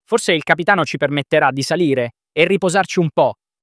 Forse il capitano ci permetterà di salire e riposarci un po',